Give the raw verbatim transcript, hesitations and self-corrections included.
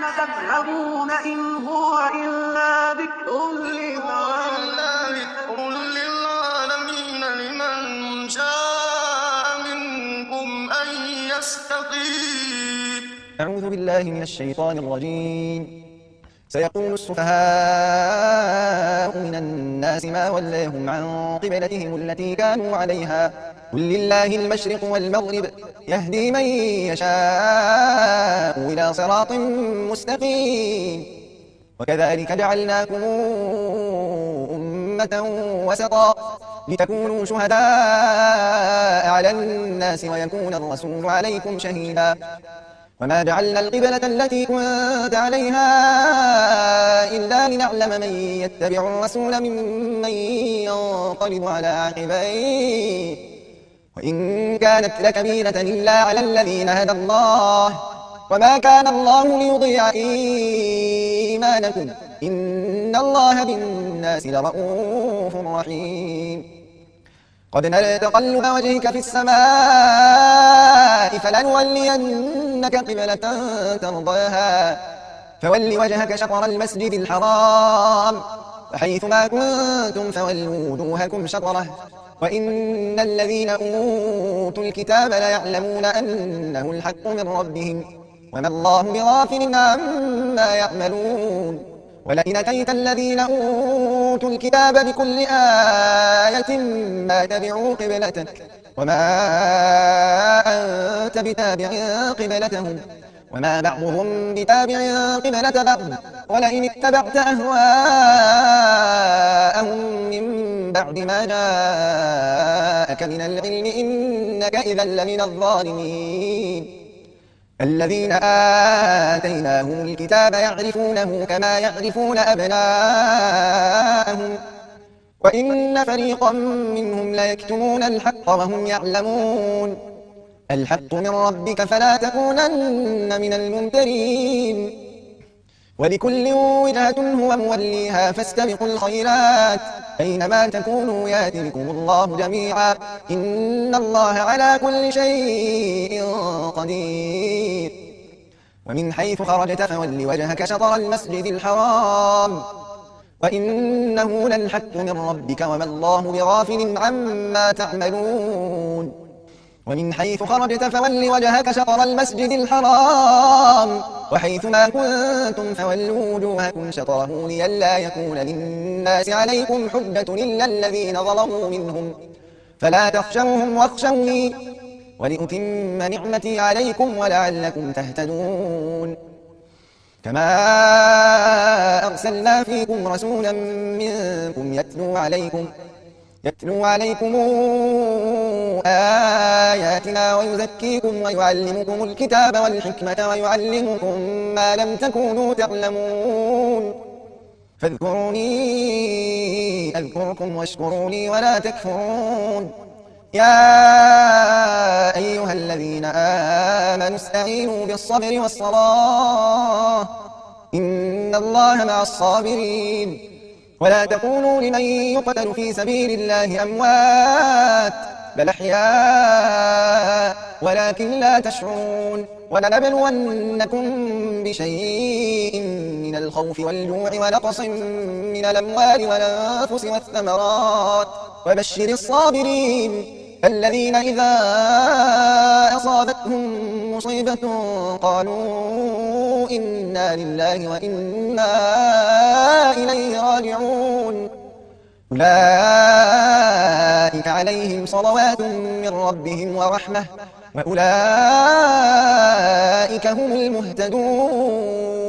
تذهبون إن هو إلا ذكر للعالمين لمن شاء منكم أن يستقيم. أعوذ بالله من الشيطان الرجيم. سيقول السفهاء من الناس ما ولاهم عن قبلتهم التي كانوا عليها قل لله المشرق والمغرب يهدي من يشاء إلى صراط مستقيم. وكذلك جعلناكم أمة وسطا لتكونوا شهداء على الناس ويكون الرسول عليكم شهيدا. وما جعلنا القبلة التي كنت عليها إلا لنعلم من يتبع الرسول ممن ينقلب على عقبيه وإن كانت لكبيرة إلا على الذين هدى الله وما كان الله ليضيع إيمانكم إن الله بالناس لرءوف رحيم. قد نرى تقلب وجهك في السماء فلنولينك قبلة ترضاها فول وجهك شطر المسجد الحرام وحيث ما كنتم فولوا وجوهكم شطره وإن الذين أوتوا الكتاب ليعلمون أنه الحق من ربهم وما الله بغافل عما يعملون. ولئن أتيت الذين أوتوا الكتاب بكل آية ما تبعوا قبلتك وما أنت بتابع قبلتهم وما بعضهم بتابع قبلة بعض ولئن اتبعت أهواءهم من بعد ما جاءك من العلم إنك إذا لمن الظالمين. الذين آتيناهم الكتاب يعرفونه كما يعرفون أبناءهم وإن فريقا منهم ليكتمون الحق وهم يعلمون. الحق من ربك فلا تكونن من الممترين. ولكل وجهة هو موليها فاستبقوا الخيرات أينما تكونوا يأت بكم الله جميعا إن الله على كل شيء قدير. ومن حيث خرجت فول وجهك شطر المسجد الحرام وإنه للحق من ربك وما الله بغافل عما تعملون. ومن حيث خرجت فول وجهك شطر المسجد الحرام وحيث ما كنتم فولوا وجوهكم شطره لئلا يكون للناس عليكم حجة إلا الذين ظلموا منهم فلا تخشوهم واخشوني ولأتم نعمتي عليكم ولعلكم تهتدون. كما أرسلنا فيكم رسولا منكم يتلو عليكم يتلو عليكم آياتنا ويزكيكم ويعلمكم الكتاب والحكمة ويعلمكم ما لم تكونوا تعلمون فاذكروني أذكركم واشكروا لي ولا تكفرون. يا أيها الذين آمنوا استعينوا بالصبر والصلاة إن الله مع الصابرين. ولا تقولوا لمن يقتل في سبيل الله أموات بل أحياء ولكن لا تشعرون. ولنبلونكم بشيء من الخوف والجوع ونقص من الأموال والأنفس والثمرات وبشر الصابرين الذين إذا أصابتهم مصيبة قالوا إنا لله وإنا إليه راجعون. أولئك عليهم صلوات من ربهم ورحمة وأولئك هم المهتدون.